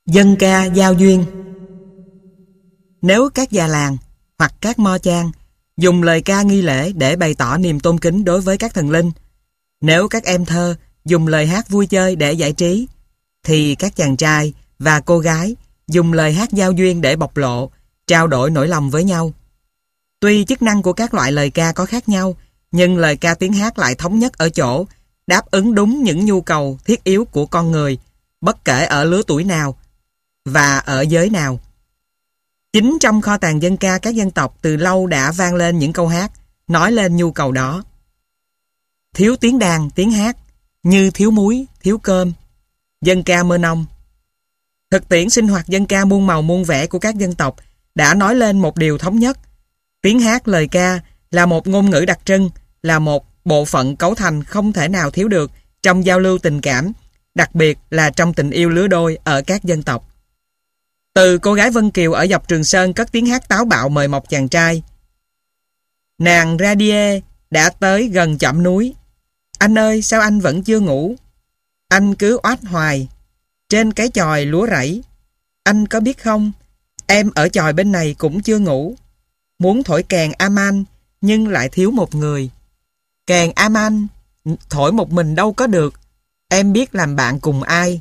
Dân ca giao duyên. Nếu các già làng hoặc các mo chan dùng lời ca nghi lễ để bày tỏ niềm tôn kính đối với các thần linh, nếu các em thơ dùng lời hát vui chơi để giải trí, thì các chàng trai và cô gái dùng lời hát giao duyên để bộc lộ, trao đổi nỗi lòng với nhau. Tuy chức năng của các loại lời ca có khác nhau, nhưng lời ca tiếng hát lại thống nhất ở chỗ đáp ứng đúng những nhu cầu thiết yếu của con người, bất kể ở lứa tuổi nào và ở giới nào. Chính trong kho tàng dân ca các dân tộc từ lâu đã vang lên những câu hát nói lên nhu cầu đó. Thiếu tiếng đàn, tiếng hát, như thiếu muối, thiếu cơm. Dân ca Mơ Nông. Thực tiễn sinh hoạt dân ca muôn màu muôn vẻ của các dân tộc đã nói lên một điều thống nhất. Tiếng hát lời ca là một ngôn ngữ đặc trưng, là một bộ phận cấu thành không thể nào thiếu được trong giao lưu tình cảm, đặc biệt là trong tình yêu lứa đôi ở các dân tộc. Từ cô gái Vân Kiều ở dọc Trường Sơn cất tiếng hát táo bạo mời mọc chàng trai. Nàng Radie đã tới gần chỏm núi. Anh ơi, sao anh vẫn chưa ngủ? Anh cứ oát hoài trên cái chòi lúa rẫy. Anh có biết không, em ở chòi bên này cũng chưa ngủ. Muốn thổi kèn Aman nhưng lại thiếu một người. Kèn Aman thổi một mình đâu có được. Em biết làm bạn cùng ai?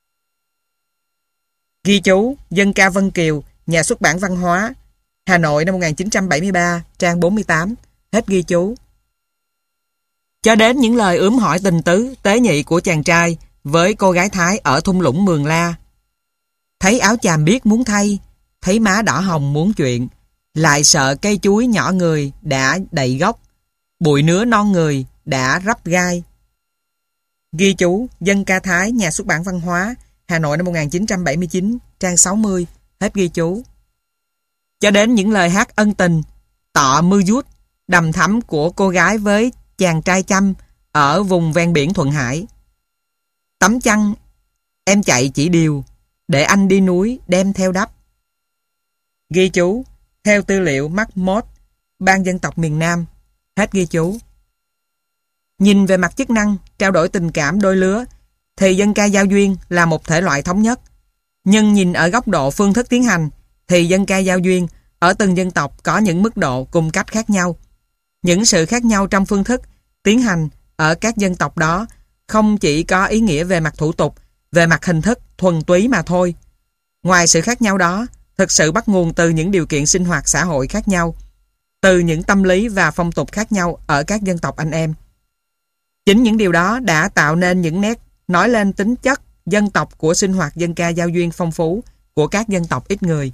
Ghi chú: Dân ca Vân Kiều, Nhà xuất bản Văn hóa, Hà Nội năm 1973, trang 48. Hết ghi chú. Cho đến những lời ướm hỏi tình tứ, tế nhị của chàng trai với cô gái Thái ở thung lũng Mường La. Thấy áo chàm biếc muốn thay, thấy má đỏ hồng muốn chuyện, lại sợ cây chuối nhỏ người đã đầy gốc, bụi nứa non người đã rắp gai. Ghi chú: Dân ca Thái, Nhà xuất bản Văn hóa, Hà Nội năm 1979, trang 60. Hết ghi chú. Cho đến những lời hát ân tình, tọ mư dút, đầm thắm của cô gái với chàng trai Chăm ở vùng ven biển Thuận Hải. Tấm chăn em chạy chỉ điều, để anh đi núi đem theo đắp. Ghi chú: Theo tư liệu Marmot, Ban dân tộc miền Nam. Hết ghi chú. Nhìn về mặt chức năng, trao đổi tình cảm đôi lứa, thì dân ca giao duyên là một thể loại thống nhất. Nhưng nhìn ở góc độ phương thức tiến hành, thì dân ca giao duyên ở từng dân tộc có những mức độ cùng cách khác nhau. Những sự khác nhau trong phương thức tiến hành ở các dân tộc đó không chỉ có ý nghĩa về mặt thủ tục, về mặt hình thức thuần túy mà thôi. Ngoài sự khác nhau đó, thực sự bắt nguồn từ những điều kiện sinh hoạt xã hội khác nhau, từ những tâm lý và phong tục khác nhau ở các dân tộc anh em. Chính những điều đó đã tạo nên những nét nói lên tính chất dân tộc của sinh hoạt dân ca giao duyên phong phú của các dân tộc ít người.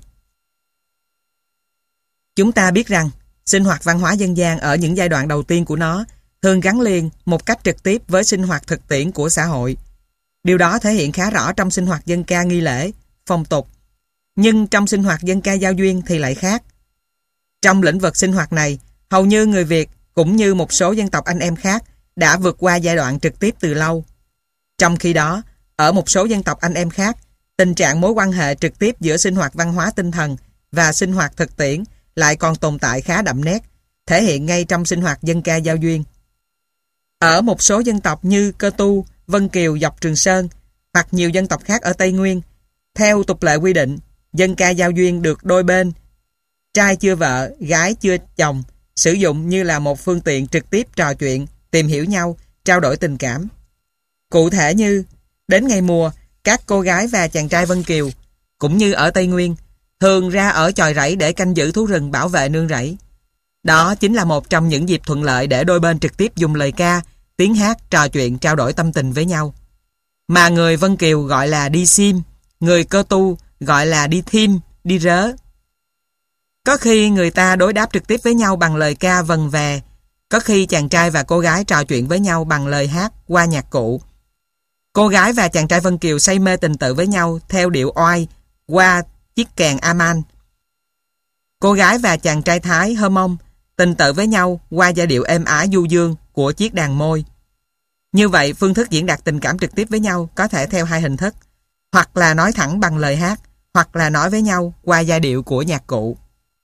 Chúng ta biết rằng sinh hoạt văn hóa dân gian ở những giai đoạn đầu tiên của nó thường gắn liền một cách trực tiếp với sinh hoạt thực tiễn của xã hội. Điều đó thể hiện khá rõ trong sinh hoạt dân ca nghi lễ, phong tục. Nhưng trong sinh hoạt dân ca giao duyên thì lại khác. Trong lĩnh vực sinh hoạt này, hầu như người Việt cũng như một số dân tộc anh em khác đã vượt qua giai đoạn trực tiếp từ lâu. Trong khi đó, ở một số dân tộc anh em khác, tình trạng mối quan hệ trực tiếp giữa sinh hoạt văn hóa tinh thần và sinh hoạt thực tiễn lại còn tồn tại khá đậm nét, thể hiện ngay trong sinh hoạt dân ca giao duyên. Ở một số dân tộc như Cơ Tu, Vân Kiều dọc Trường Sơn hoặc nhiều dân tộc khác ở Tây Nguyên, theo tục lệ quy định, dân ca giao duyên được đôi bên, trai chưa vợ, gái chưa chồng, sử dụng như là một phương tiện trực tiếp trò chuyện, tìm hiểu nhau, trao đổi tình cảm. Cụ thể như, đến ngày mùa, các cô gái và chàng trai Vân Kiều, cũng như ở Tây Nguyên, thường ra ở chòi rẫy để canh giữ thú rừng bảo vệ nương rẫy. Đó chính là một trong những dịp thuận lợi để đôi bên trực tiếp dùng lời ca, tiếng hát, trò chuyện, trao đổi tâm tình với nhau. Mà người Vân Kiều gọi là đi sim, người Cơ Tu gọi là đi thim, đi rớ. Có khi người ta đối đáp trực tiếp với nhau bằng lời ca vần vè, có khi chàng trai và cô gái trò chuyện với nhau bằng lời hát qua nhạc cụ. Cô gái và chàng trai Vân Kiều say mê tình tự với nhau theo điệu oai qua chiếc kèn Aman. Cô gái và chàng trai Thái Hơ Mông tình tự với nhau qua giai điệu êm ái du dương của chiếc đàn môi. Như vậy, phương thức diễn đạt tình cảm trực tiếp với nhau có thể theo hai hình thức, hoặc là nói thẳng bằng lời hát, hoặc là nói với nhau qua giai điệu của nhạc cụ.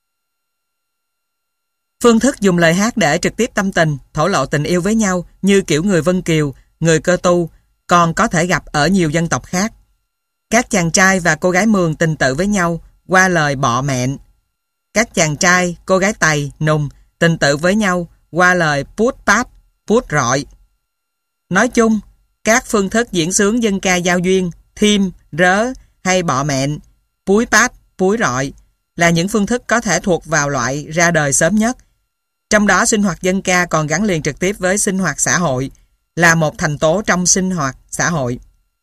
Phương thức dùng lời hát để trực tiếp tâm tình, thổ lộ tình yêu với nhau như kiểu người Vân Kiều, người Cơ Tu còn có thể gặp ở nhiều dân tộc khác. Các chàng trai và cô gái Mường tình tự với nhau qua lời bọ mẹn. Các chàng trai, cô gái Tày, Nùng tình tự với nhau qua lời pút pát, pút rọi. Nói chung, các phương thức diễn xướng dân ca giao duyên, thiêm, rớ hay bọ mẹn, púi pát, púi rọi là những phương thức có thể thuộc vào loại ra đời sớm nhất. Trong đó sinh hoạt dân ca còn gắn liền trực tiếp với sinh hoạt xã hội, là một thành tố trong sinh hoạt xã hội.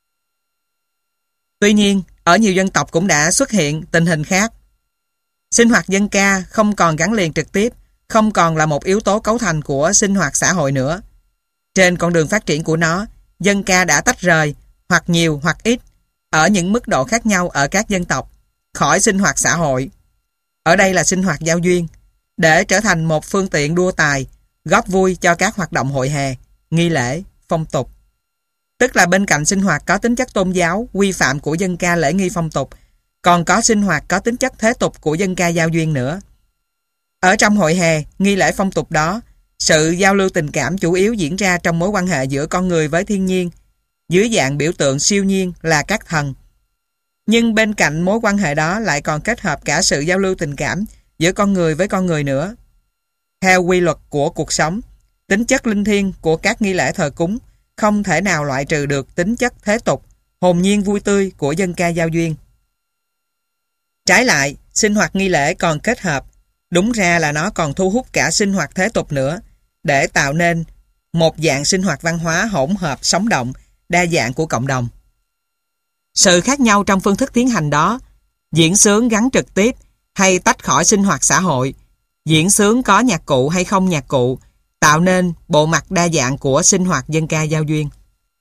Tuy nhiên, ở nhiều dân tộc cũng đã xuất hiện tình hình khác. Sinh hoạt dân ca không còn gắn liền trực tiếp, không còn là một yếu tố cấu thành của sinh hoạt xã hội nữa. Trên con đường phát triển của nó, dân ca đã tách rời, hoặc nhiều hoặc ít, ở những mức độ khác nhau ở các dân tộc, khỏi sinh hoạt xã hội. Ở đây là sinh hoạt giao duyên, để trở thành một phương tiện đua tài, góp vui cho các hoạt động hội hè, nghi lễ, phong tục. Tức là bên cạnh sinh hoạt có tính chất tôn giáo, quy phạm của dân ca lễ nghi phong tục, còn có sinh hoạt có tính chất thế tục của dân ca giao duyên nữa. Ở trong hội hè, nghi lễ phong tục đó, sự giao lưu tình cảm chủ yếu diễn ra trong mối quan hệ giữa con người với thiên nhiên, dưới dạng biểu tượng siêu nhiên là các thần. Nhưng bên cạnh mối quan hệ đó lại còn kết hợp cả sự giao lưu tình cảm giữa con người với con người nữa. Theo quy luật của cuộc sống, tính chất linh thiêng của các nghi lễ thờ cúng không thể nào loại trừ được tính chất thế tục, hồn nhiên vui tươi của dân ca giao duyên. Trái lại, sinh hoạt nghi lễ còn kết hợp, đúng ra là nó còn thu hút cả sinh hoạt thế tục nữa, để tạo nên một dạng sinh hoạt văn hóa hỗn hợp sống động, đa dạng của cộng đồng. Sự khác nhau trong phương thức tiến hành đó, diễn xướng gắn trực tiếp hay tách khỏi sinh hoạt xã hội, diễn xướng có nhạc cụ hay không nhạc cụ, tạo nên bộ mặt đa dạng của sinh hoạt dân ca giao duyên.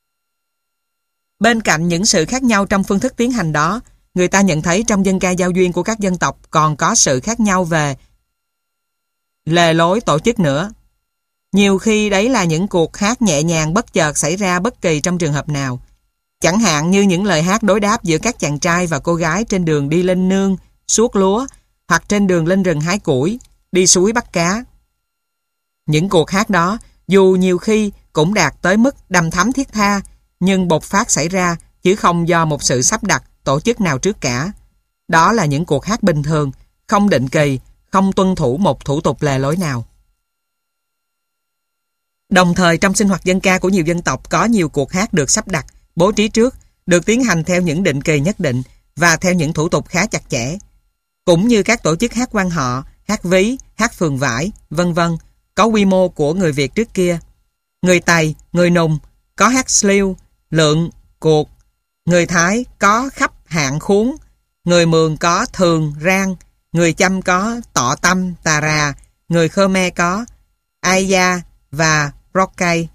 Bên cạnh những sự khác nhau trong phương thức tiến hành đó, người ta nhận thấy trong dân ca giao duyên của các dân tộc còn có sự khác nhau về lề lối tổ chức nữa. Nhiều khi đấy là những cuộc hát nhẹ nhàng bất chợt xảy ra bất kỳ trong trường hợp nào. Chẳng hạn như những lời hát đối đáp giữa các chàng trai và cô gái trên đường đi lên nương, suốt lúa, hoặc trên đường lên rừng hái củi, đi suối bắt cá. Những cuộc hát đó, dù nhiều khi cũng đạt tới mức đằm thắm thiết tha, nhưng bộc phát xảy ra chứ không do một sự sắp đặt, tổ chức nào trước cả. Đó là những cuộc hát bình thường, không định kỳ, không tuân thủ một thủ tục lề lối nào. Đồng thời trong sinh hoạt dân ca của nhiều dân tộc có nhiều cuộc hát được sắp đặt, bố trí trước, được tiến hành theo những định kỳ nhất định và theo những thủ tục khá chặt chẽ. Cũng như các tổ chức hát quan họ, hát ví, hát phường vải, vân vân, có quy mô của người Việt trước kia. Người Tày, người Nùng có hát sliu, lượng, cuộc. Người Thái có khắp hạn khuống. Người Mường có thường, rang. Người Chăm có tọ tâm, tà rà. Người Khmer có ai da và rockay.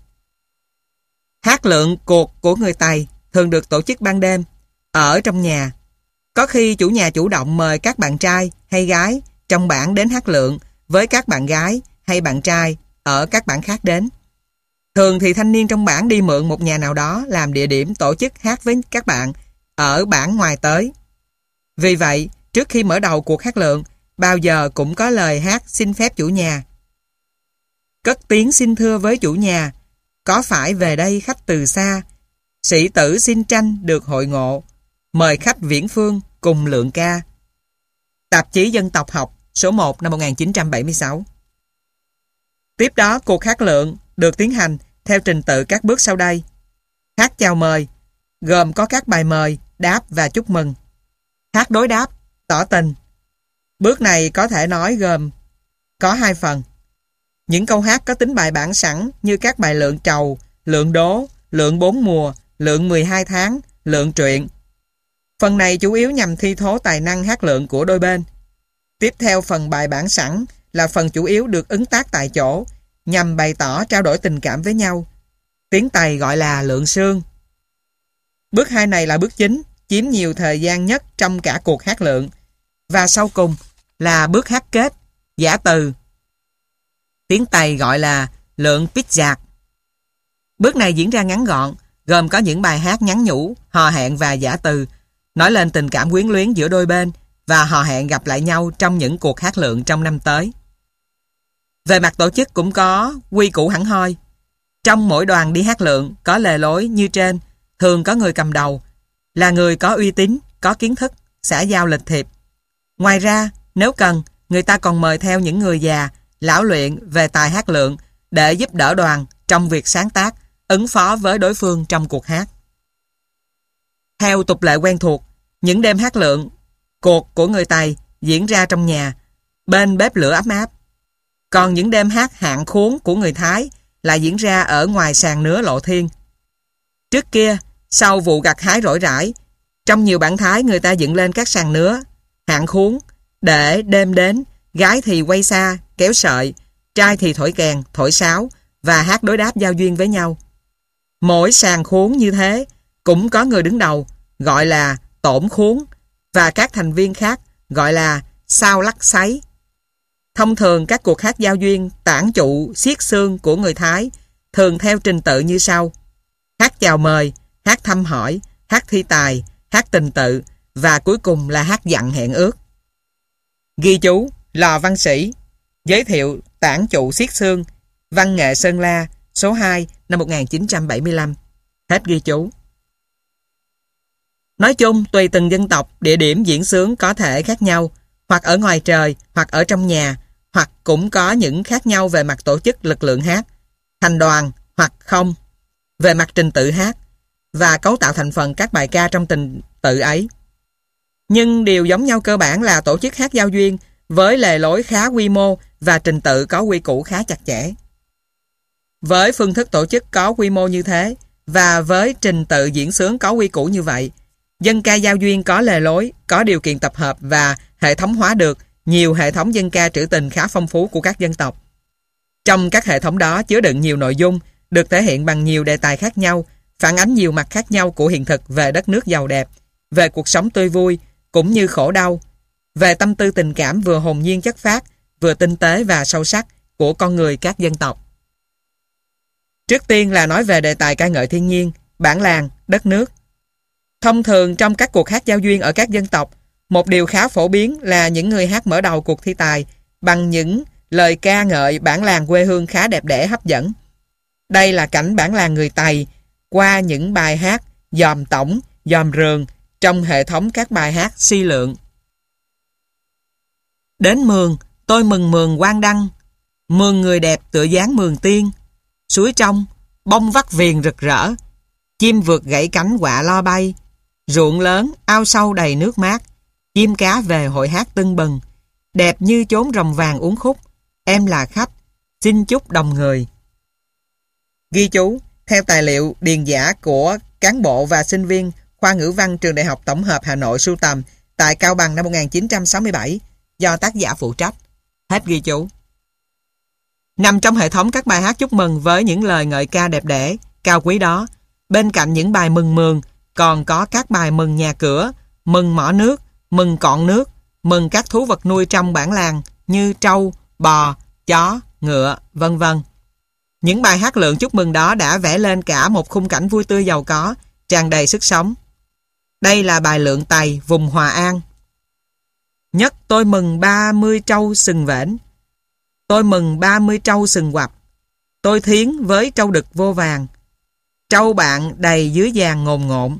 Hát lượng cuộc của người Tày thường được tổ chức ban đêm, ở trong nhà. Có khi chủ nhà chủ động mời các bạn trai hay gái trong bản đến hát lượng với các bạn gái hay bạn trai ở các bản khác đến. Thường thì thanh niên trong bản đi mượn một nhà nào đó làm địa điểm tổ chức hát với các bạn ở bản ngoài tới. Vì vậy, trước khi mở đầu cuộc hát lượng, bao giờ cũng có lời hát xin phép chủ nhà. Cất tiếng xin thưa với chủ nhà, có phải về đây khách từ xa, sĩ tử xin tranh được hội ngộ, mời khách viễn phương cùng lượng ca. Tạp chí Dân tộc học số 1 năm 1976. Tiếp đó cuộc hát lượng được tiến hành theo trình tự các bước sau đây. Hát chào mời, gồm có các bài mời, đáp và chúc mừng. Hát đối đáp, tỏ tình. Bước này có thể nói gồm có 2 phần. Những câu hát có tính bài bản sẵn như các bài lượng trầu, lượng đố, lượng 4 mùa, lượng 12 tháng, lượng truyện. Phần này chủ yếu nhằm thi thố tài năng hát lượng của đôi bên. Tiếp theo phần bài bản sẵn là phần chủ yếu được ứng tác tại chỗ, nhằm bày tỏ trao đổi tình cảm với nhau. Tiếng Tày gọi là lượng sương. Bước 2 này là bước chính, chiếm nhiều thời gian nhất trong cả cuộc hát lượng. Và sau cùng là bước hát kết, giả từ. Tiếng Tày gọi là lượng pít giạc. Bước này diễn ra ngắn gọn, gồm có những bài hát nhắn nhủ, hò hẹn và giả từ, nói lên tình cảm quyến luyến giữa đôi bên và hò hẹn gặp lại nhau trong những cuộc hát lượng trong năm tới. Về mặt tổ chức cũng có quy củ hẳn hoi. Trong mỗi đoàn đi hát lượng có lề lối như trên, thường có người cầm đầu. là người có uy tín, có kiến thức, xã giao lịch thiệp. Ngoài ra, nếu cần, người ta còn mời theo những người già, lão luyện về tài hát lượn để giúp đỡ đoàn trong việc sáng tác, ứng phó với đối phương trong cuộc hát. Theo tục lệ quen thuộc, những đêm hát lượn, cuộc của người Tày diễn ra trong nhà, bên bếp lửa ấm áp. Còn những đêm hát hạng khuống của người Thái lại diễn ra ở ngoài sàn nứa lộ thiên. Trước kia, sau vụ gặt hái rỗi rãi, trong nhiều bản Thái người ta dựng lên các sàn nứa, hạng khuống, để đêm đến, gái thì quay xa, kéo sợi, trai thì thổi kèn, thổi sáo và hát đối đáp giao duyên với nhau. Mỗi sàn khuống như thế cũng có người đứng đầu, gọi là tổn khuống, và các thành viên khác gọi là sao lắc sáy. Thông thường các cuộc hát giao duyên, tản trụ, xiết xương của người Thái thường theo trình tự như sau: hát chào mời, hát thăm hỏi, hát thi tài, hát tình tự và cuối cùng là hát dặn hẹn ước. Ghi chú: Lò Văn Sĩ, giới thiệu tản trụ xiết xương, Văn nghệ Sơn La, số 2 năm 1975. Hết ghi chú. Nói chung, tùy từng dân tộc, địa điểm diễn xướng có thể khác nhau, hoặc ở ngoài trời, hoặc ở trong nhà, hoặc cũng có những khác nhau về mặt tổ chức lực lượng hát, thành đoàn hoặc không, về mặt trình tự hát và cấu tạo thành phần các bài ca trong trình tự ấy. Nhưng điều giống nhau cơ bản là tổ chức hát giao duyên với lề lối khá quy mô và trình tự có quy củ khá chặt chẽ. Với phương thức tổ chức có quy mô như thế và với trình tự diễn xướng có quy củ như vậy, dân ca giao duyên có lề lối, có điều kiện tập hợp và hệ thống hóa được nhiều hệ thống dân ca trữ tình khá phong phú của các dân tộc. Trong các hệ thống đó chứa đựng nhiều nội dung, được thể hiện bằng nhiều đề tài khác nhau, phản ánh nhiều mặt khác nhau của hiện thực về đất nước giàu đẹp, về cuộc sống tươi vui, cũng như khổ đau, về tâm tư tình cảm vừa hồn nhiên chất phác, vừa tinh tế và sâu sắc của con người các dân tộc. Trước tiên là nói về đề tài ca ngợi thiên nhiên, bản làng, đất nước. Thông thường trong các cuộc hát giao duyên ở các dân tộc, một điều khá phổ biến là những người hát mở đầu cuộc thi tài bằng những lời ca ngợi bản làng quê hương khá đẹp đẽ hấp dẫn. Đây là cảnh bản làng người Tày qua những bài hát dòm tổng, dòm rường trong hệ thống các bài hát si lượng. Đến mường, tôi mừng mường quang đăng, mường người đẹp tựa dáng mường tiên, suối trong, bông vắt viền rực rỡ, chim vượt gãy cánh quạ lo bay, ruộng lớn, ao sâu đầy nước mát, chim cá về hội hát tưng bừng, đẹp như chốn rồng vàng uốn khúc, em là khách, xin chúc đồng người. Ghi chú: theo tài liệu điền giả của cán bộ và sinh viên khoa ngữ văn trường Đại học Tổng hợp Hà Nội sưu tầm tại Cao Bằng năm 1967 do tác giả phụ trách. Hết ghi chú. Nằm trong hệ thống các bài hát chúc mừng với những lời ngợi ca đẹp đẽ, cao quý đó, bên cạnh những bài mừng mường còn có các bài mừng nhà cửa, mừng mỏ nước, mừng cọn nước, mừng các thú vật nuôi trong bản làng như trâu, bò, chó, ngựa, vân vân. Những bài hát lượn chúc mừng đó đã vẽ lên cả một khung cảnh vui tươi giàu có, tràn đầy sức sống. Đây là bài lượn Tày vùng Hòa An. Nhất tôi mừng 30 trâu sừng vểnh, tôi mừng 30 trâu sừng quặp, tôi thiến với trâu đực vô vàng, trâu bạn đầy dưới vàng ngồn ngộn.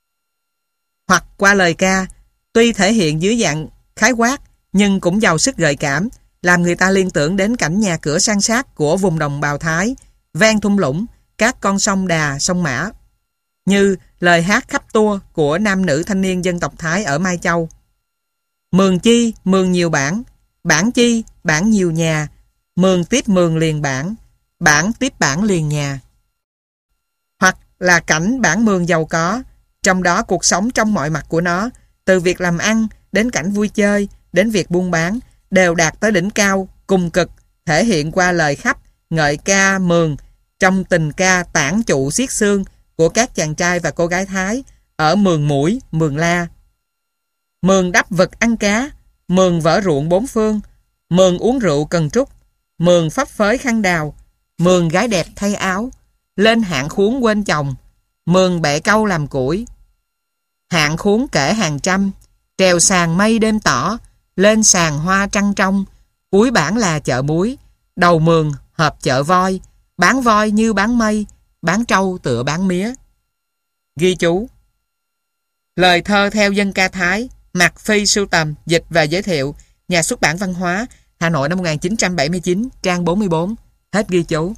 Hoặc qua lời ca, tuy thể hiện dưới dạng khái quát nhưng cũng giàu sức gợi cảm, làm người ta liên tưởng đến cảnh nhà cửa san sát của vùng đồng bào Thái, ven thung lũng, các con sông Đà, sông Mã, như lời hát khắp tua của nam nữ thanh niên dân tộc Thái ở Mai Châu. Mường chi, mường nhiều bản chi, bản nhiều nhà, mường tiếp mường liền bản tiếp bản liền nhà. Hoặc là cảnh bản mường giàu có, trong đó cuộc sống trong mọi mặt của nó, từ việc làm ăn, đến cảnh vui chơi, đến việc buôn bán, đều đạt tới đỉnh cao, cùng cực, thể hiện qua lời khắp, ngợi ca mường, trong tình ca tản trụ xiết xương của các chàng trai và cô gái Thái ở mường Mũi, mường La. Mường đắp vật ăn cá, mường vỡ ruộng bốn phương, mường uống rượu cần trúc, mường phấp phới khăn đào, mường gái đẹp thay áo, lên hạng khuống quên chồng, mường bẹ câu làm củi. Hạng khuống kể hàng trăm, trèo sàn mây đêm tỏ, lên sàn hoa trăng trong, cuối bản là chợ muối, đầu mường hợp chợ voi, bán voi như bán mây, bán trâu tựa bán mía. Ghi chú: Lời thơ theo dân ca Thái, Mạc Phi sưu tầm, dịch và giới thiệu, Nhà xuất bản Văn hóa, Hà Nội năm 1979, trang 44. Hết ghi chú.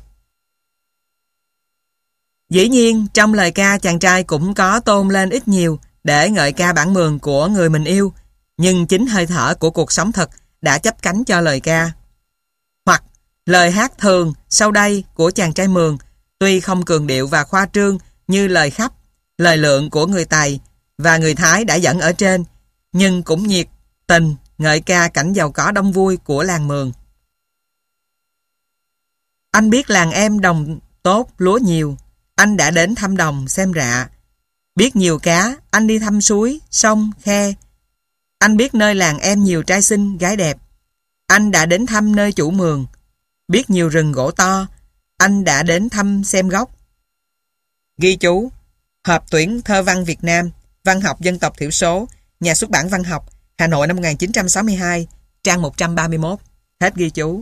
Dĩ nhiên, trong lời ca chàng trai cũng có tôn lên ít nhiều để ngợi ca bản mường của người mình yêu, nhưng chính hơi thở của cuộc sống thật đã chấp cánh cho lời ca. Hoặc lời hát thường sau đây của chàng trai mường, tuy không cường điệu và khoa trương như lời khắp, lời lượng của người Tày và người Thái đã dẫn ở trên, nhưng cũng nhiệt tình ngợi ca cảnh giàu có đông vui của làng mường. Anh biết làng em đồng tốt lúa nhiều, anh đã đến thăm đồng xem rạ. Biết nhiều cá, anh đi thăm suối, sông, khe. Anh biết nơi làng em nhiều trai xinh, gái đẹp. Anh đã đến thăm nơi chủ mường. Biết nhiều rừng gỗ to, anh đã đến thăm xem gốc. Ghi chú: Hợp tuyển thơ văn Việt Nam, văn học dân tộc thiểu số, Nhà xuất bản Văn học, Hà Nội năm 1962, trang 131. Hết ghi chú.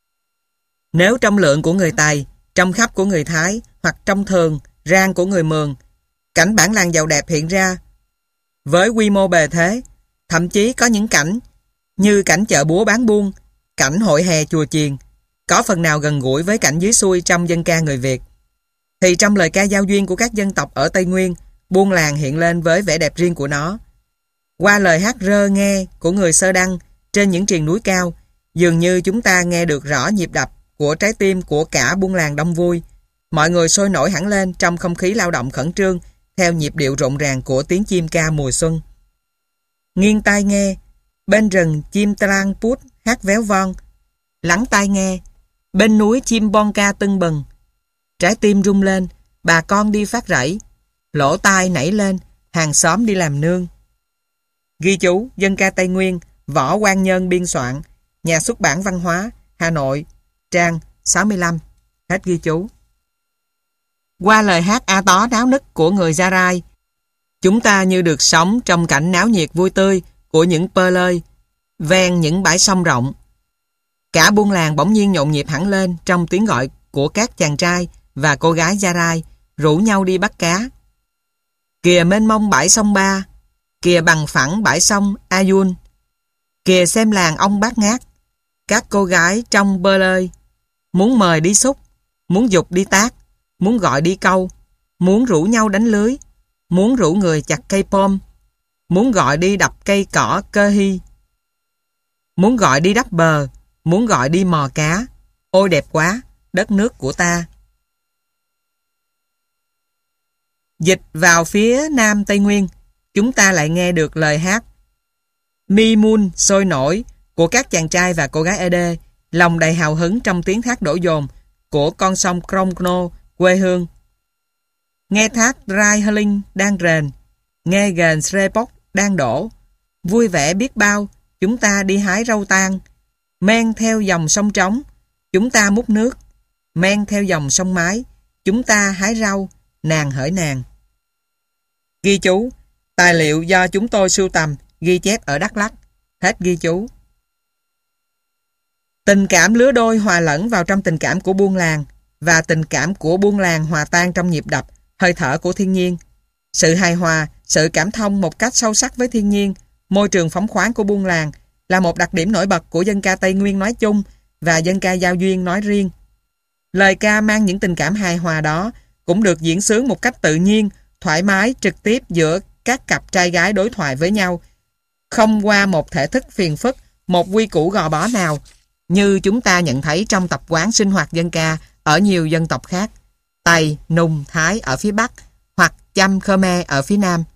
Nếu trong lượng của người Tày, trong khắp của người Thái, hoặc trong thường, rang của người Mường, cảnh bản làng giàu đẹp hiện ra với quy mô bề thế, thậm chí có những cảnh như cảnh chợ búa bán buôn, cảnh hội hè chùa chiền, có phần nào gần gũi với cảnh dưới xuôi trong dân ca người Việt, thì trong lời ca giao duyên của các dân tộc ở Tây Nguyên, buôn làng hiện lên với vẻ đẹp riêng của nó. Qua lời hát rơ nghe của người Sơ Đăng trên những triền núi cao, dường như chúng ta nghe được rõ nhịp đập của trái tim của cả buôn làng đông vui. Mọi người sôi nổi hẳn lên trong không khí lao động khẩn trương theo nhịp điệu rộn ràng của tiếng chim ca mùa xuân. Nghiêng tai nghe, bên rừng chim tlang pút hát véo von. Lắng tai nghe, bên núi chim bon ca tưng bừng. Trái tim rung lên, bà con đi phát rẫy, lỗ tai nảy lên, hàng xóm đi làm nương. Ghi chú: Dân ca Tây Nguyên, Võ Quang Nhân biên soạn, Nhà xuất bản Văn hóa, Hà Nội, trang 65. Hết ghi chú. Qua lời hát a tó náo nức của người Gia Rai, chúng ta như được sống trong cảnh náo nhiệt vui tươi của những pơ lơi ven những bãi sông rộng. Cả buôn làng bỗng nhiên nhộn nhịp hẳn lên trong tiếng gọi của các chàng trai và cô gái Gia Rai rủ nhau đi bắt cá. Kìa mênh mông bãi sông Ba, kìa bằng phẳng bãi sông Ayun, kìa xem làng ông Bát Ngát. Các cô gái trong bơ lơi muốn mời đi xúc, muốn dục đi tác, muốn gọi đi câu, muốn rủ nhau đánh lưới, muốn rủ người chặt cây pom, muốn gọi đi đập cây cỏ cơ hy, muốn gọi đi đắp bờ, muốn gọi đi mò cá. Ôi đẹp quá, đất nước của ta. Dịch vào phía Nam Tây Nguyên, chúng ta lại nghe được lời hát mi mun sôi nổi của các chàng trai và cô gái Ede, lòng đầy hào hứng trong tiếng hát đổ dồn của con sông Kromkno, quê hương. Nghe thác Rai Hling đang rền, nghe ghền Srepok đang đổ, vui vẻ biết bao, chúng ta đi hái rau tang, men theo dòng sông trống, chúng ta múc nước, men theo dòng sông Mái, chúng ta hái rau, nàng hỡi nàng. Ghi chú: Tài liệu do chúng tôi sưu tầm, ghi chép ở Đắk Lắk. Hết ghi chú. Tình cảm lứa đôi hòa lẫn vào trong tình cảm của buôn làng, và tình cảm của buôn làng hòa tan trong nhịp đập, hơi thở của thiên nhiên. Sự hài hòa, sự cảm thông một cách sâu sắc với thiên nhiên, môi trường phóng khoáng của buôn làng là một đặc điểm nổi bật của dân ca Tây Nguyên nói chung và dân ca Giao Duyên nói riêng. Lời ca mang những tình cảm hài hòa đó cũng được diễn xướng một cách tự nhiên, thoải mái, trực tiếp giữa các cặp trai gái đối thoại với nhau, không qua một thể thức phiền phức, một quy củ gò bó nào, như chúng ta nhận thấy trong tập quán sinh hoạt dân ca ở nhiều dân tộc khác, Tày, Nùng, Thái ở phía Bắc, hoặc Chăm, Khmer ở phía Nam.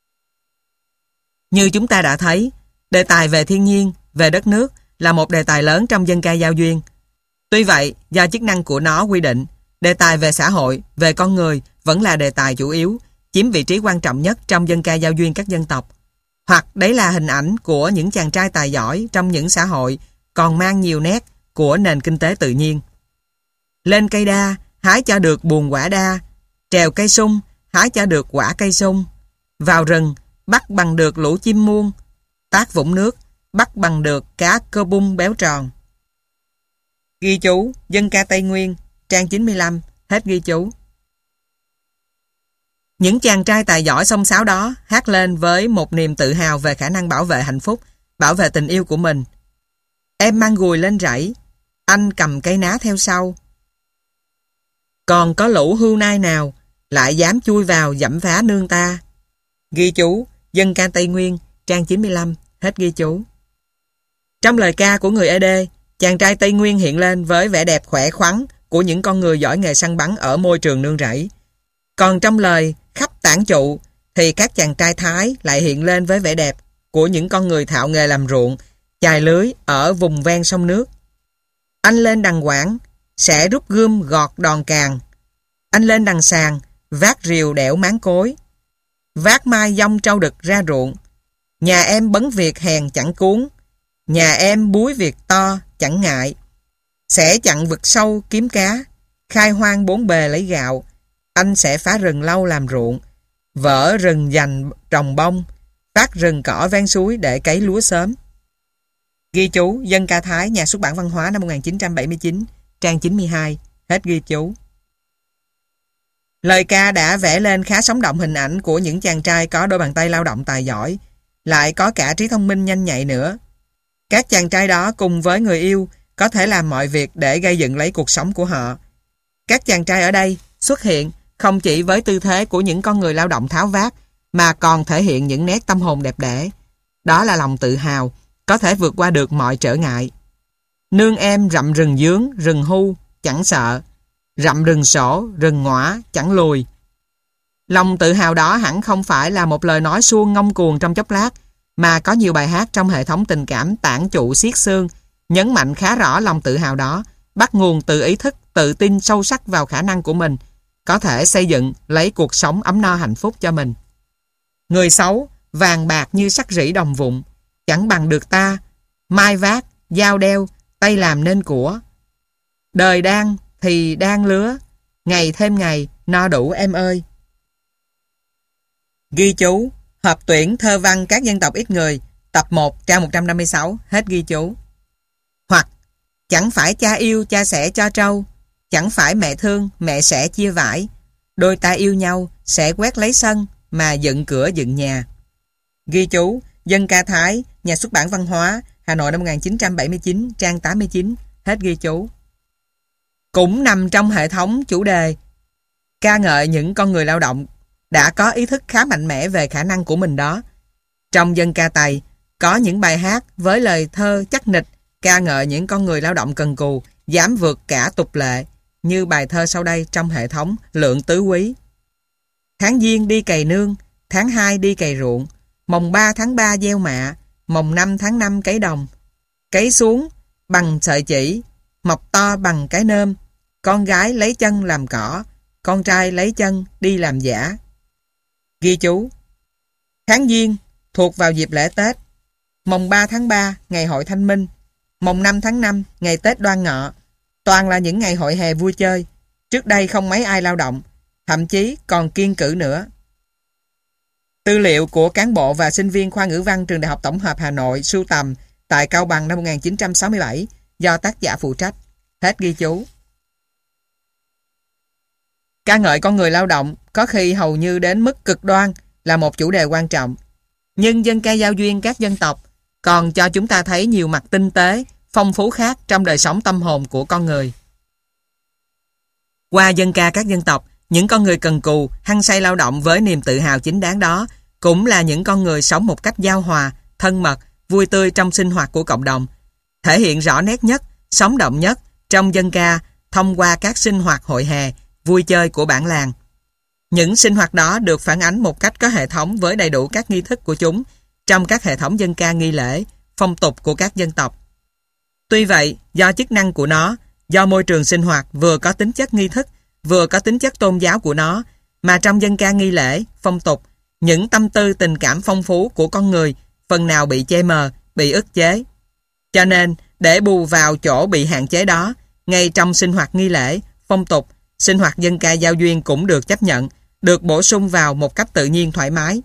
Như chúng ta đã thấy, đề tài về thiên nhiên, về đất nước là một đề tài lớn trong dân ca Giao Duyên. Tuy vậy, do chức năng của nó quy định, đề tài về xã hội, về con người vẫn là đề tài chủ yếu, chiếm vị trí quan trọng nhất trong dân ca Giao Duyên các dân tộc. Hoặc đấy là hình ảnh của những chàng trai tài giỏi trong những xã hội còn mang nhiều nét của nền kinh tế tự nhiên. Lên cây đa, hái cho được buồn quả đa, trèo cây sung, hái cho được quả cây sung, vào rừng, bắt bằng được lũ chim muông, tác vũng nước, bắt bằng được cá cơ bung béo tròn. Ghi chú: Dân ca Tây Nguyên, trang 95. Hết ghi chú. Những chàng trai tài giỏi xông xáo đó hát lên với một niềm tự hào về khả năng bảo vệ hạnh phúc, bảo vệ tình yêu của mình. Em mang gùi lên rẫy, anh cầm cây ná theo sau. Còn có lũ hươu nai nào lại dám chui vào dẫm phá nương ta. Ghi chú, dân ca Tây Nguyên, trang 95, hết ghi chú. Trong lời ca của người Ede, chàng trai Tây Nguyên hiện lên với vẻ đẹp khỏe khoắn của những con người giỏi nghề săn bắn ở môi trường nương rẫy. Còn trong lời khắp tản trụ thì các chàng trai Thái lại hiện lên với vẻ đẹp của những con người thạo nghề làm ruộng, chài lưới ở vùng ven sông nước. Anh lên đằng quảng sẽ rút gươm gọt đòn càng. Anh lên đằng sàn vác rìu đẽo máng cối. Vác mai dông trâu đực ra ruộng. Nhà em bấn việc hèn chẳng cuốn. Nhà em búi việc to chẳng ngại. Sẽ chặn vực sâu kiếm cá. Khai hoang bốn bề lấy gạo. Anh sẽ phá rừng lâu làm ruộng. Vỡ rừng dành trồng bông. Phát rừng cỏ ven suối để cấy lúa sớm. Ghi chú, dân ca Thái, nhà xuất bản văn hóa năm 1979, trang 92, hết ghi chú. Lời ca đã vẽ lên khá sống động hình ảnh của những chàng trai có đôi bàn tay lao động tài giỏi, lại có cả trí thông minh nhanh nhạy nữa. Các chàng trai đó cùng với người yêu có thể làm mọi việc để gây dựng lấy cuộc sống của họ. Các chàng trai ở đây xuất hiện không chỉ với tư thế của những con người lao động tháo vát, mà còn thể hiện những nét tâm hồn đẹp đẽ. Đó là lòng tự hào, có thể vượt qua được mọi trở ngại. Nương em rậm rừng dướng, rừng hu, chẳng sợ. Rậm rừng sổ, rừng ngõa, chẳng lùi. Lòng tự hào đó hẳn không phải là một lời nói suông ngông cuồng trong chốc lát, mà có nhiều bài hát trong hệ thống tình cảm tản trụ xiết xương, nhấn mạnh khá rõ lòng tự hào đó, bắt nguồn từ ý thức, tự tin sâu sắc vào khả năng của mình, có thể xây dựng lấy cuộc sống ấm no hạnh phúc cho mình. Người xấu, vàng bạc như sắt rỉ đồng vụn, chẳng bằng được ta, mai vác, dao đeo, tay làm nên của. Đời đang thì đang lứa, ngày thêm ngày, no đủ em ơi. Ghi chú, hợp tuyển thơ văn các dân tộc ít người, tập 1, trang 156, hết ghi chú. Hoặc, chẳng phải cha yêu cha sẽ cho trâu, chẳng phải mẹ thương mẹ sẽ chia vải, đôi ta yêu nhau sẽ quét lấy sân mà dựng cửa dựng nhà. Ghi chú, dân ca Thái, nhà xuất bản văn hóa, Hà Nội năm 1979, trang 89, hết ghi chú. Cũng nằm trong hệ thống chủ đề ca ngợi những con người lao động đã có ý thức khá mạnh mẽ về khả năng của mình đó. Trong dân ca Tày có những bài hát với lời thơ chắc nịch ca ngợi những con người lao động cần cù, dám vượt cả tục lệ, như bài thơ sau đây trong hệ thống Lượng Tứ Quý. Tháng Giêng đi cày nương, tháng 2 đi cày ruộng, mồng 3 tháng 3 gieo mạ, mồng 5 tháng 5 cấy đồng. Cấy xuống bằng sợi chỉ, mọc to bằng cái nơm, con gái lấy chân làm cỏ, con trai lấy chân đi làm giả. Ghi chú, tháng Giêng thuộc vào dịp lễ Tết, mồng 3 tháng 3 ngày hội Thanh Minh, mồng 5 tháng 5 ngày Tết Đoan Ngọ, toàn là những ngày hội hè vui chơi. Trước đây không mấy ai lao động, thậm chí còn kiêng cữ nữa. Tư liệu của cán bộ và sinh viên khoa ngữ văn trường Đại học Tổng hợp Hà Nội sưu tầm tại Cao Bằng năm 1967 do tác giả phụ trách. Hết ghi chú. Ca ngợi con người lao động có khi hầu như đến mức cực đoan là một chủ đề quan trọng. Nhưng dân ca giao duyên các dân tộc còn cho chúng ta thấy nhiều mặt tinh tế, phong phú khác trong đời sống tâm hồn của con người. Qua dân ca các dân tộc, những con người cần cù, hăng say lao động với niềm tự hào chính đáng đó cũng là những con người sống một cách giao hòa, thân mật, vui tươi trong sinh hoạt của cộng đồng. Thể hiện rõ nét nhất, sống động nhất trong dân ca thông qua các sinh hoạt hội hè, vui chơi của bản làng. Những sinh hoạt đó được phản ánh một cách có hệ thống với đầy đủ các nghi thức của chúng trong các hệ thống dân ca nghi lễ, phong tục của các dân tộc. Tuy vậy, do chức năng của nó, do môi trường sinh hoạt vừa có tính chất nghi thức, vừa có tính chất tôn giáo của nó, mà trong dân ca nghi lễ, phong tục, những tâm tư tình cảm phong phú của con người phần nào bị che mờ, bị ức chế. Cho nên, để bù vào chỗ bị hạn chế đó, ngay trong sinh hoạt nghi lễ, phong tục, sinh hoạt dân ca giao duyên cũng được chấp nhận, được bổ sung vào một cách tự nhiên thoải mái.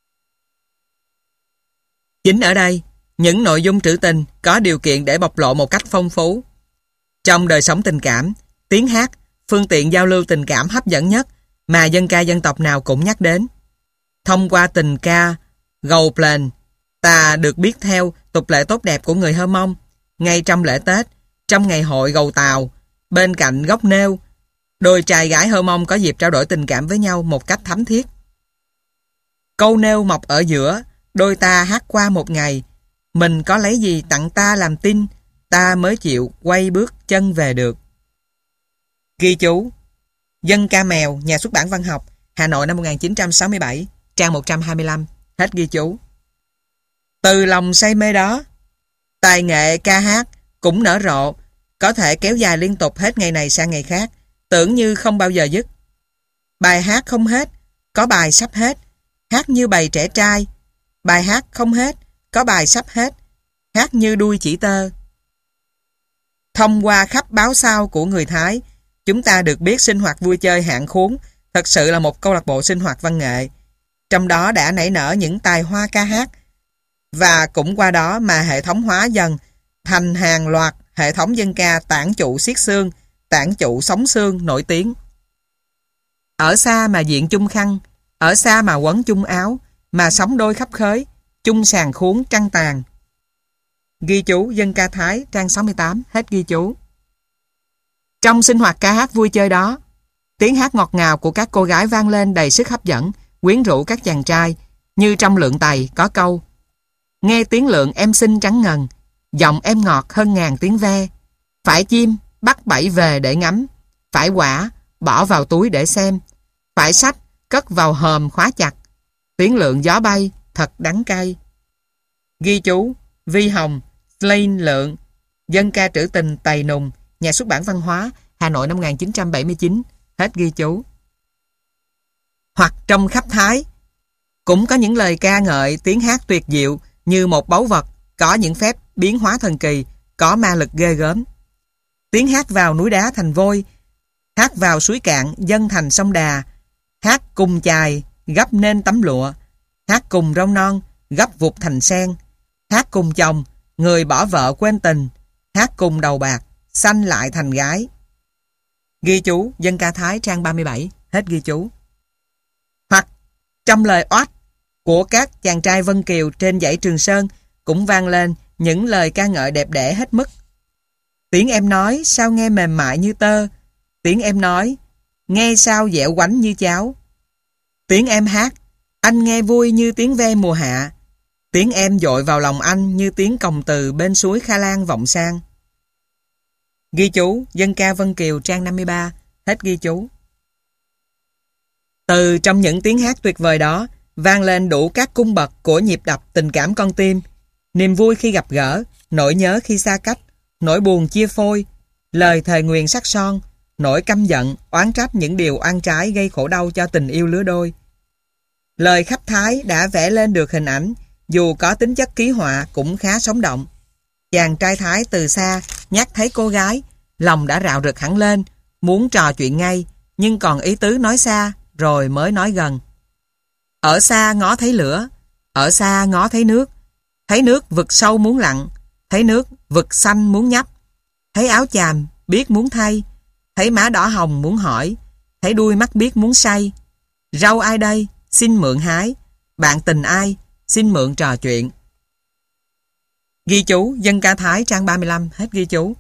Chính ở đây, những nội dung trữ tình có điều kiện để bộc lộ một cách phong phú. Trong đời sống tình cảm, tiếng hát, phương tiện giao lưu tình cảm hấp dẫn nhất mà dân ca dân tộc nào cũng nhắc đến. Thông qua tình ca Gầu Plền, ta được biết theo tục lệ tốt đẹp của người Hơ Mông. Ngay trong lễ Tết, trong ngày hội Gầu Tàu, bên cạnh gốc nêu, đôi trai gái Hơ Mông có dịp trao đổi tình cảm với nhau một cách thắm thiết. Câu nêu mọc ở giữa, đôi ta hát qua một ngày, mình có lấy gì tặng ta làm tin, ta mới chịu quay bước chân về được. Ghi chú: Dân ca mèo, Nhà xuất bản Văn học, Hà Nội năm 1967, trang 125. Hết ghi chú. Từ lòng say mê đó, tài nghệ ca hát cũng nở rộ, có thể kéo dài liên tục hết ngày này sang ngày khác, tưởng như không bao giờ dứt. Bài hát không hết, có bài sắp hết, hát như bầy trẻ trai. Bài hát không hết, có bài sắp hết, hát như đuôi chỉ tơ. Thông qua khắp báo sao của người Thái, chúng ta được biết sinh hoạt vui chơi Hạng Khuốn thật sự là một câu lạc bộ sinh hoạt văn nghệ. Trong đó đã nảy nở những tài hoa ca hát, và cũng qua đó mà hệ thống hóa dần thành hàng loạt hệ thống dân ca tản trụ xiết xương, tản trụ sống xương nổi tiếng. Ở xa mà diện chung khăn, ở xa mà quấn chung áo, mà sống đôi khắp khới, chung sàn khuốn trăng tàn. Ghi chú Dân ca Thái, trang 68. Hết ghi chú. Trong sinh hoạt ca hát vui chơi đó, tiếng hát ngọt ngào của các cô gái vang lên đầy sức hấp dẫn, quyến rũ các chàng trai, như trong Lượng Tày có câu: nghe tiếng Lượng em xinh trắng ngần, giọng em ngọt hơn ngàn tiếng ve. Phải chim, bắt bẫy về để ngắm, phải quả, bỏ vào túi để xem, phải sách, cất vào hòm khóa chặt. Tiếng Lượng gió bay, thật đắng cay. Ghi chú Vi Hồng, Slain Lượng, Dân ca trữ tình Tày Nùng, Nhà xuất bản Văn hóa, Hà Nội năm 1979. Hết ghi chú. Hoặc trong khắp Thái, cũng có những lời ca ngợi tiếng hát tuyệt diệu như một báu vật, có những phép biến hóa thần kỳ, có ma lực ghê gớm. Tiếng hát vào núi đá thành vôi, hát vào suối cạn dâng thành sông Đà, hát cùng chài gấp nên tấm lụa, hát cùng rau non gấp vụt thành sen, hát cùng chồng người bỏ vợ quên tình, hát cùng đầu bạc xanh lại thành gái. Ghi chú Dân ca Thái, trang 37. Hết ghi chú. Hoặc trong lời oát của các chàng trai Vân Kiều trên dãy Trường Sơn cũng vang lên những lời ca ngợi đẹp đẽ hết mức. Tiếng em nói sao nghe mềm mại như tơ, tiếng em nói nghe sao dẻo quánh như cháo. Tiếng em hát anh nghe vui như tiếng ve mùa hạ, tiếng em dội vào lòng anh như tiếng cồng từ bên suối Kha Lan vọng sang. Ghi chú Dân ca Vân Kiều, trang 53. Hết ghi chú. Từ trong những tiếng hát tuyệt vời đó vang lên đủ các cung bậc của nhịp đập tình cảm con tim, niềm vui khi gặp gỡ, nỗi nhớ khi xa cách, nỗi buồn chia phôi, lời thề nguyền sắc son, nỗi căm giận, oán trách những điều oan trái gây khổ đau cho tình yêu lứa đôi. Lời khắp Thái đã vẽ lên được hình ảnh, dù có tính chất ký họa cũng khá sống động. Chàng trai Thái từ xa nhắc thấy cô gái, lòng đã rạo rực hẳn lên, muốn trò chuyện ngay, nhưng còn ý tứ nói xa rồi mới nói gần. Ở xa ngó thấy lửa, ở xa ngó thấy nước vực sâu muốn lặn, thấy nước vực xanh muốn nhấp, thấy áo chàm biết muốn thay, thấy má đỏ hồng muốn hỏi, thấy đuôi mắt biết muốn say. Rau ai đây, xin mượn hái, bạn tình ai, xin mượn trò chuyện. Ghi chú Dân ca Thái, trang 35. Hết ghi chú.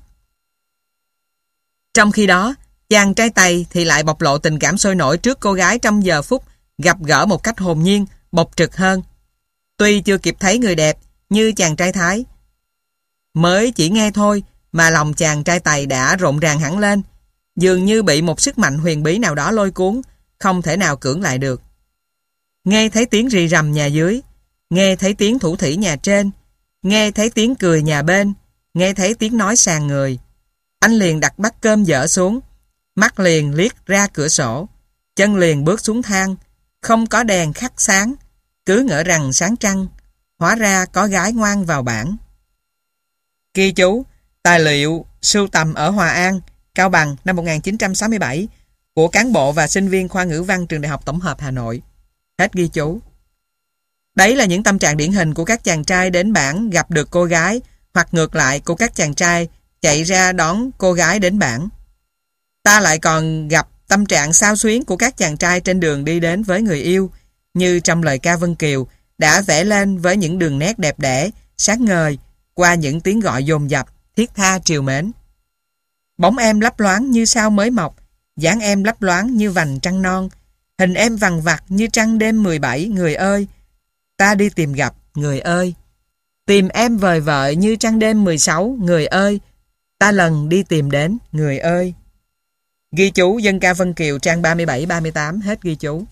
Trong khi đó, chàng trai Tày thì lại bộc lộ tình cảm sôi nổi trước cô gái trong giờ phút gặp gỡ một cách hồn nhiên, bộc trực hơn. Tuy chưa kịp thấy người đẹp như chàng trai Thái, mới chỉ nghe thôi mà lòng chàng trai Tày đã rộn ràng hẳn lên, dường như bị một sức mạnh huyền bí nào đó lôi cuốn, không thể nào cưỡng lại được. Nghe thấy tiếng rì rầm nhà dưới, nghe thấy tiếng thủ thỉ nhà trên, nghe thấy tiếng cười nhà bên, nghe thấy tiếng nói sàn người. Anh liền đặt bát cơm dở xuống, mắt liền liếc ra cửa sổ, chân liền bước xuống thang, không có đèn khắc sáng, cứ ngỡ rằng sáng trăng, hóa ra có gái ngoan vào bản. Ghi chú tài liệu sưu tầm ở Hòa An, Cao Bằng năm 1967 của cán bộ và sinh viên khoa ngữ văn Trường Đại học Tổng hợp Hà Nội. Hết ghi chú. Đấy là những tâm trạng điển hình của các chàng trai đến bản gặp được cô gái, hoặc ngược lại của các chàng trai chạy ra đón cô gái đến bản. Ta lại còn gặp tâm trạng xao xuyến của các chàng trai trên đường đi đến với người yêu, như trong lời ca Vân Kiều, đã vẽ lên với những đường nét đẹp đẽ, sáng ngời, qua những tiếng gọi dồn dập, thiết tha trìu mến. Bóng em lấp loáng như sao mới mọc, dáng em lấp loáng như vành trăng non, hình em vằng vặc như trăng đêm 17, người ơi. Ta đi tìm gặp, người ơi. Tìm em vời vợi như trăng đêm 16, người ơi. Ta lần đi tìm đến, người ơi. Ghi chú dân ca Vân Kiều trang 37-38, hết ghi chú.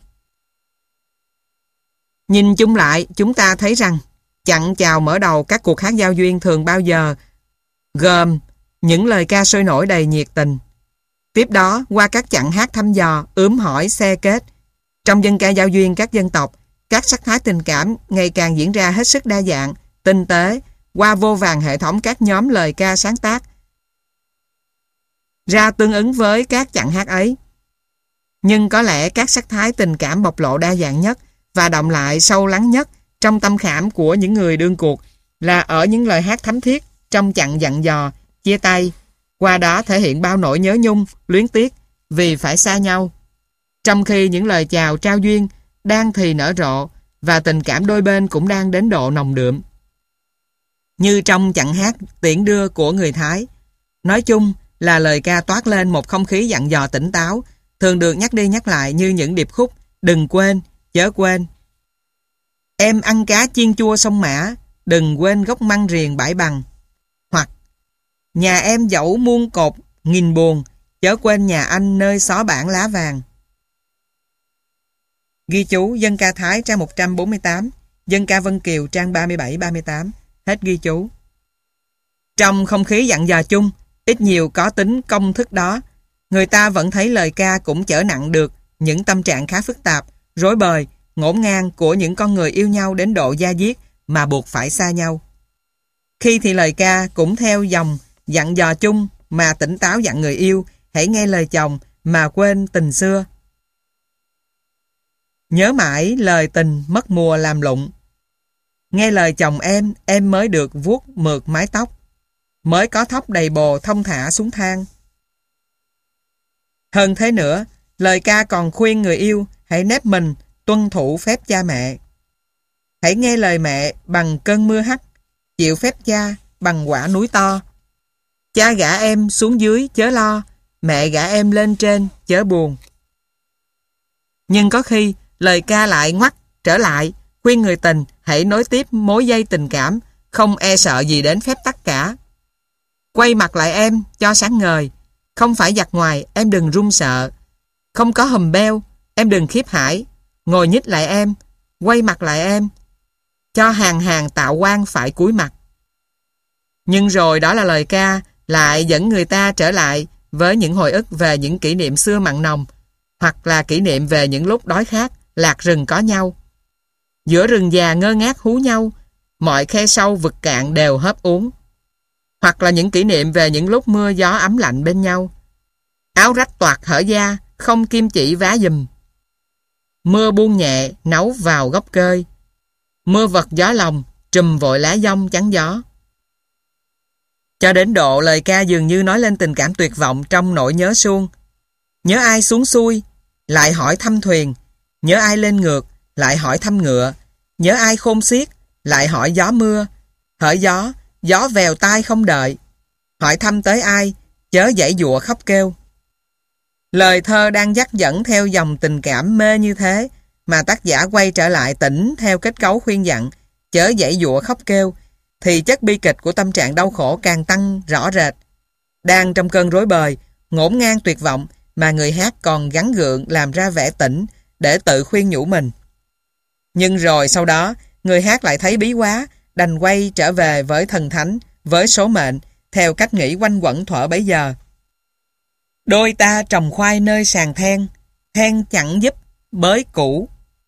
Nhìn chung lại, chúng ta thấy rằng chặn chào mở đầu các cuộc hát giao duyên thường bao giờ gồm những lời ca sôi nổi đầy nhiệt tình. Tiếp đó, qua các chặng hát thăm dò, ướm hỏi, xe kết. Trong dân ca giao duyên các dân tộc, các sắc thái tình cảm ngày càng diễn ra hết sức đa dạng, tinh tế, qua vô vàn hệ thống các nhóm lời ca sáng tác ra tương ứng với các chặng hát ấy. Nhưng có lẽ các sắc thái tình cảm bộc lộ đa dạng nhất và đọng lại sâu lắng nhất trong tâm khảm của những người đương cuộc là ở những lời hát thắm thiết trong chặng dặn dò, chia tay, qua đó thể hiện bao nỗi nhớ nhung, luyến tiếc vì phải xa nhau. Trong khi những lời chào trao duyên đang thì nở rộ và tình cảm đôi bên cũng đang đến độ nồng đượm. Như trong chặng hát tiễn đưa của người Thái, nói chung là lời ca toát lên một không khí dặn dò tỉnh táo, thường được nhắc đi nhắc lại như những điệp khúc đừng quên, chớ quên. Em ăn cá chiên chua sông Mã, đừng quên gốc măng riềng bãi bằng. Hoặc nhà em dẫu muôn cột nghìn buồn, chớ quên nhà anh nơi xó bản lá vàng. Ghi chú dân ca Thái trang 148, dân ca Vân Kiều trang 37-38, hết ghi chú. Trong không khí dặn dò chung, ít nhiều có tính công thức đó, người ta vẫn thấy lời ca cũng chở nặng được những tâm trạng khá phức tạp, rối bời, ngổn ngang của những con người yêu nhau đến độ da diết mà buộc phải xa nhau. Khi thì lời ca cũng theo dòng dặn dò chung mà tỉnh táo dặn người yêu hãy nghe lời chồng mà quên tình xưa. Nhớ mãi lời tình mất mùa làm lụng. Nghe lời chồng em mới được vuốt mượt mái tóc, mới có tóc đầy bồ thông thả xuống thang. Hơn thế nữa, lời ca còn khuyên người yêu hãy nép mình tuân thủ phép cha mẹ. Hãy nghe lời mẹ bằng cơn mưa hắt, chịu phép cha bằng quả núi to. Cha gả em xuống dưới chớ lo, mẹ gả em lên trên chớ buồn. Nhưng có khi lời ca lại ngoắt trở lại, khuyên người tình hãy nối tiếp mối dây tình cảm, không e sợ gì đến phép tắc cả. Quay mặt lại em cho sáng ngời, không phải giặt ngoài em đừng run sợ. Không có hùm beo em đừng khiếp hải, ngồi nhích lại em, quay mặt lại em, cho hàng hàng tạo quan phải cúi mặt. Nhưng rồi đó là lời ca lại dẫn người ta trở lại với những hồi ức về những kỷ niệm xưa mặn nồng, hoặc là kỷ niệm về những lúc đói khát, lạc rừng có nhau. Giữa rừng già ngơ ngác hú nhau, mọi khe sâu vực cạn đều hớp uống. Hoặc là những kỷ niệm về những lúc mưa gió ấm lạnh bên nhau. Áo rách toạc hở da, không kim chỉ vá giùm. Mưa buông nhẹ, nấu vào gốc cơi. Mưa vật gió lòng, trùm vội lá giông chắn gió. Cho đến độ lời ca dường như nói lên tình cảm tuyệt vọng trong nỗi nhớ suông. Nhớ ai xuống xuôi, lại hỏi thăm thuyền. Nhớ ai lên ngược, lại hỏi thăm ngựa. Nhớ ai khôn xiết, lại hỏi gió mưa. Hỡi gió, gió vèo tai không đợi. Hỏi thăm tới ai, chớ giãy giụa khóc kêu. Lời thơ đang dắt dẫn theo dòng tình cảm mê như thế, mà tác giả quay trở lại tỉnh theo kết cấu khuyên dặn, chớ giãy giụa khóc kêu, thì chất bi kịch của tâm trạng đau khổ càng tăng rõ rệt. Đang trong cơn rối bời, ngổn ngang tuyệt vọng, mà người hát còn gắng gượng làm ra vẻ tỉnh để tự khuyên nhủ mình. Nhưng rồi sau đó, người hát lại thấy bí quá, đành quay trở về với thần thánh, với số mệnh, theo cách nghĩ quanh quẩn thuở bấy giờ. Đôi ta trồng khoai nơi sàn then, then chẳng giúp bới cũ.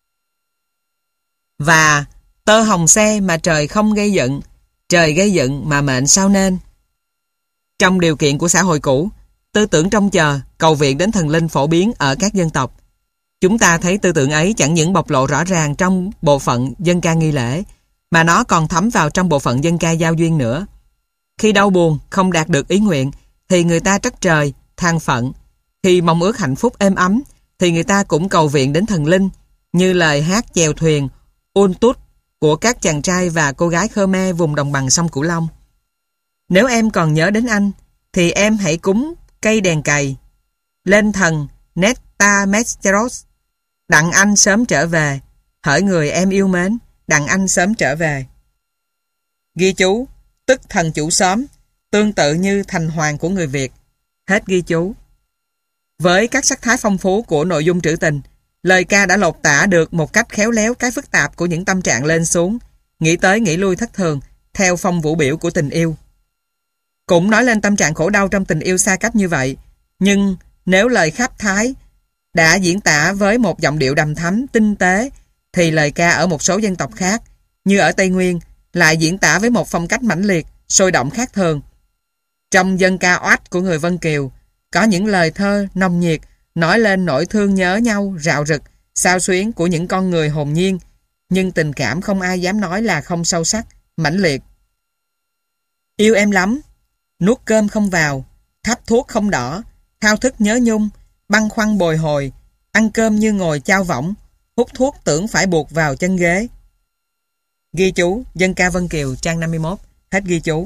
Và tơ hồng xe mà trời không gây giận, trời gây giận mà mệnh sao nên. Trong điều kiện của xã hội cũ, tư tưởng trông chờ, cầu viện đến thần linh phổ biến ở các dân tộc. Chúng ta thấy tư tưởng ấy chẳng những bộc lộ rõ ràng trong bộ phận dân ca nghi lễ, mà nó còn thấm vào trong bộ phận dân ca giao duyên nữa. Khi đau buồn, không đạt được ý nguyện, thì người ta trách trời, than phận. Khi mong ước hạnh phúc êm ấm, thì người ta cũng cầu viện đến thần linh, như lời hát chèo thuyền Un Tút của các chàng trai và cô gái Khmer vùng đồng bằng sông Cửu Long. Nếu em còn nhớ đến anh, thì em hãy cúng cây đèn cày lên thần Netta Mesteros, đặng anh sớm trở về, hỡi người em yêu mến, đặng anh sớm trở về. Ghi chú, tức thần chủ xóm, tương tự như thành hoàng của người Việt. Hết ghi chú. Với các sắc thái phong phú của nội dung trữ tình, lời ca đã lột tả được một cách khéo léo cái phức tạp của những tâm trạng lên xuống, nghĩ tới nghĩ lui thất thường, theo phong vũ biểu của tình yêu. Cũng nói lên tâm trạng khổ đau trong tình yêu xa cách như vậy, nhưng nếu lời khắp thái đã diễn tả với một giọng điệu đầm thắm, tinh tế, thì lời ca ở một số dân tộc khác, như ở Tây Nguyên, lại diễn tả với một phong cách mãnh liệt, sôi động khác thường. Trong dân ca oách của người Vân Kiều, có những lời thơ nồng nhiệt, nói lên nỗi thương nhớ nhau rạo rực, xao xuyến của những con người hồn nhiên, nhưng tình cảm không ai dám nói là không sâu sắc, mãnh liệt. Yêu em lắm, nuốt cơm không vào, thắp thuốc không đỏ, thao thức nhớ nhung, băn khoăn bồi hồi, ăn cơm như ngồi chao võng, hút thuốc tưởng phải buộc vào chân ghế. Ghi chú, dân ca Vân Kiều, trang 51, hết ghi chú.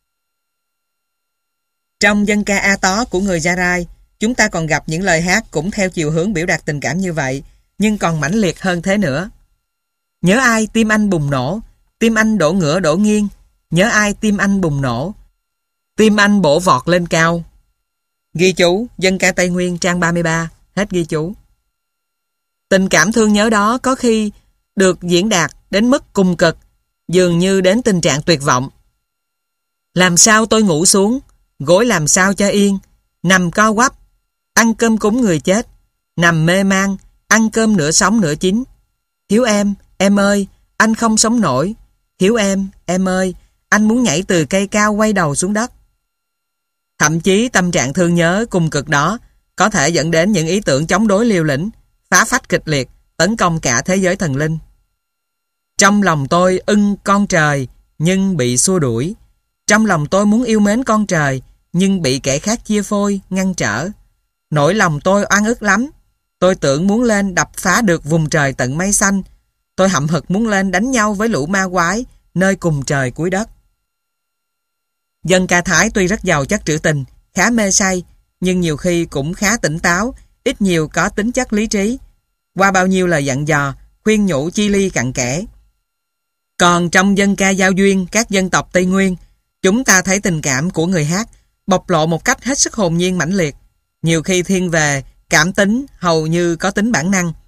Trong dân ca A Tó của người Gia Rai, chúng ta còn gặp những lời hát cũng theo chiều hướng biểu đạt tình cảm như vậy, nhưng còn mãnh liệt hơn thế nữa. Nhớ ai tim anh bùng nổ, tim anh đổ ngửa đổ nghiêng, nhớ ai tim anh bùng nổ, tim anh bổ vọt lên cao. Ghi chú, dân ca Tây Nguyên, trang 33, hết ghi chú. Tình cảm thương nhớ đó có khi được diễn đạt đến mức cùng cực, dường như đến tình trạng tuyệt vọng. Làm sao tôi ngủ xuống, gối làm sao cho yên, nằm co quắp, ăn cơm cúng người chết, nằm mê man, ăn cơm nửa sống nửa chín. Hiếu em ơi, anh không sống nổi. Hiếu em ơi, anh muốn nhảy từ cây cao quay đầu xuống đất. Thậm chí tâm trạng thương nhớ cùng cực đó có thể dẫn đến những ý tưởng chống đối liều lĩnh, phá phách kịch liệt, tấn công cả thế giới thần linh. Trong lòng tôi ưng con trời, nhưng bị xua đuổi. Trong lòng tôi muốn yêu mến con trời, nhưng bị kẻ khác chia phôi, ngăn trở. Nỗi lòng tôi oan ức lắm. Tôi tưởng muốn lên đập phá được vùng trời tận mây xanh. Tôi hậm hực muốn lên đánh nhau với lũ ma quái, nơi cùng trời cuối đất. Dân ca Thái tuy rất giàu chất trữ tình, khá mê say, nhưng nhiều khi cũng khá tỉnh táo, ít nhiều có tính chất lý trí. Qua bao nhiêu lời dặn dò, khuyên nhủ chi ly cặn kẽ. Còn trong dân ca giao duyên các dân tộc Tây Nguyên, chúng ta thấy tình cảm của người hát bộc lộ một cách hết sức hồn nhiên mãnh liệt, nhiều khi thiên về cảm tính hầu như có tính bản năng.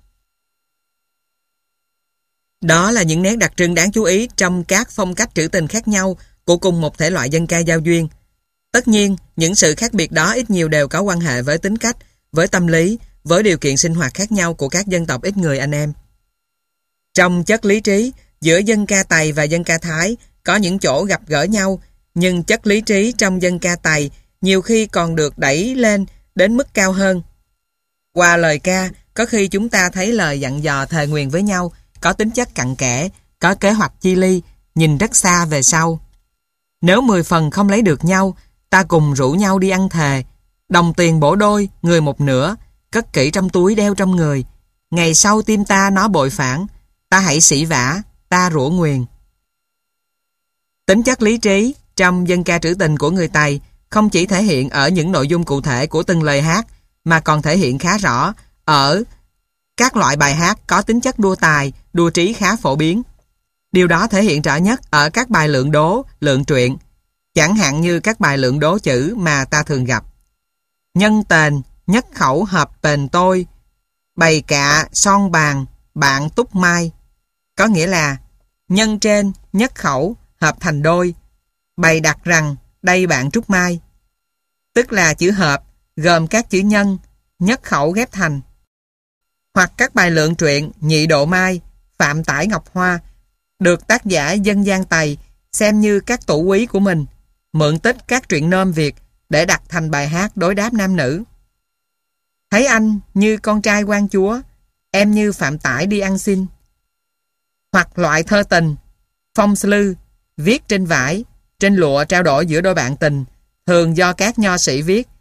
Đó là những nét đặc trưng đáng chú ý trong các phong cách trữ tình khác nhau của cùng một thể loại dân ca giao duyên. Tất nhiên, những sự khác biệt đó ít nhiều đều có quan hệ với tính cách, với tâm lý, với điều kiện sinh hoạt khác nhau của các dân tộc ít người anh em. Trong chất lý trí, giữa dân ca Tày và dân ca Thái có những chỗ gặp gỡ nhau, nhưng chất lý trí trong dân ca Tày nhiều khi còn được đẩy lên đến mức cao hơn. Qua lời ca, có khi chúng ta thấy lời dặn dò thề nguyền với nhau, có tính chất cặn kẽ, có kế hoạch chi ly, nhìn rất xa về sau. Nếu 10 phần không lấy được nhau, ta cùng rủ nhau đi ăn thề, đồng tiền bổ đôi, người một nửa, cất kỹ trong túi đeo trong người. Ngày sau tim ta nó bội phản, ta hãy sỉ vả, ta rủa nguyền. Tính chất lý trí trong dân ca trữ tình của người Tày không chỉ thể hiện ở những nội dung cụ thể của từng lời hát, mà còn thể hiện khá rõ ở các loại bài hát có tính chất đua tài, đua trí khá phổ biến. Điều đó thể hiện rõ nhất ở các bài lượng đố, lượng truyện, chẳng hạn như các bài lượng đố chữ mà ta thường gặp. Nhân tền, nhất khẩu hợp tền tôi, bày cạ, son bàn, bạn túc mai. Có nghĩa là nhân trên, nhất khẩu, hợp thành đôi, bày đặt rằng đây bạn trúc mai. Tức là chữ hợp gồm các chữ nhân, nhất khẩu ghép thành. Hoặc các bài lượng truyện Nhị Độ Mai, Phạm Tải Ngọc Hoa được tác giả dân gian Tày xem như các tủ quý của mình, mượn tích các truyện nôm Việt để đặt thành bài hát đối đáp nam nữ. Thấy anh như con trai quan chúa, em như Phạm Tải đi ăn xin. Hoặc loại thơ tình phong slư viết trên vải, trên lụa trao đổi giữa đôi bạn tình, thường do các nho sĩ viết,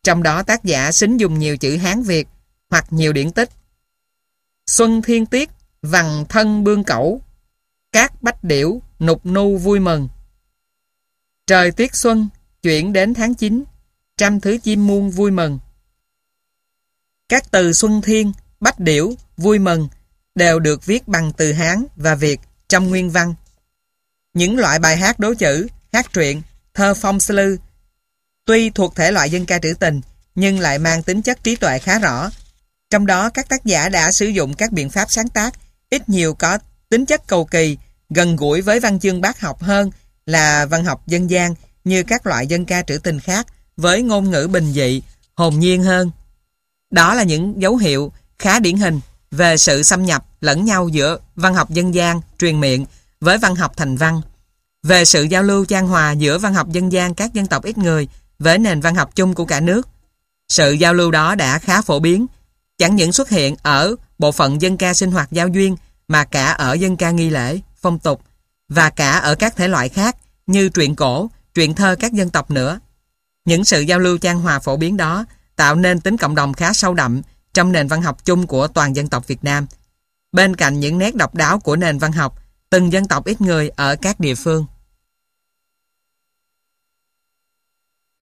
Trong đó tác giả xính dùng nhiều chữ Hán Việt hoặc nhiều điển tích. Xuân thiên tiết, vằn thân bương cẩu, cát bách điểu, nục nu vui mừng. Trời tiết xuân, chuyển đến tháng 9, trăm thứ chim muôn vui mừng. Các từ xuân thiên, bách điểu, vui mừng đều được viết bằng từ Hán và Việt trong nguyên văn. Những loại bài hát đố chữ, hát truyện, thơ phong sư tuy thuộc thể loại dân ca trữ tình nhưng lại mang tính chất trí tuệ khá rõ. Trong đó các tác giả đã sử dụng các biện pháp sáng tác ít nhiều có tính chất cầu kỳ, gần gũi với văn chương bác học hơn là văn học dân gian như các loại dân ca trữ tình khác, với ngôn ngữ bình dị, hồn nhiên hơn. Đó là những dấu hiệu khá điển hình về sự xâm nhập lẫn nhau giữa văn học dân gian truyền miệng với văn học thành văn, về sự giao lưu chan hòa giữa văn học dân gian các dân tộc ít người với nền văn học chung của cả nước. Sự giao lưu đó đã khá phổ biến, chẳng những xuất hiện ở bộ phận dân ca sinh hoạt giao duyên mà cả ở dân ca nghi lễ, phong tục và cả ở các thể loại khác như truyện cổ, truyện thơ các dân tộc nữa. Những sự giao lưu chan hòa phổ biến đó tạo nên tính cộng đồng khá sâu đậm trong nền văn học chung của toàn dân tộc Việt Nam. Bên cạnh những nét độc đáo của nền văn học, từng dân tộc ít người ở các địa phương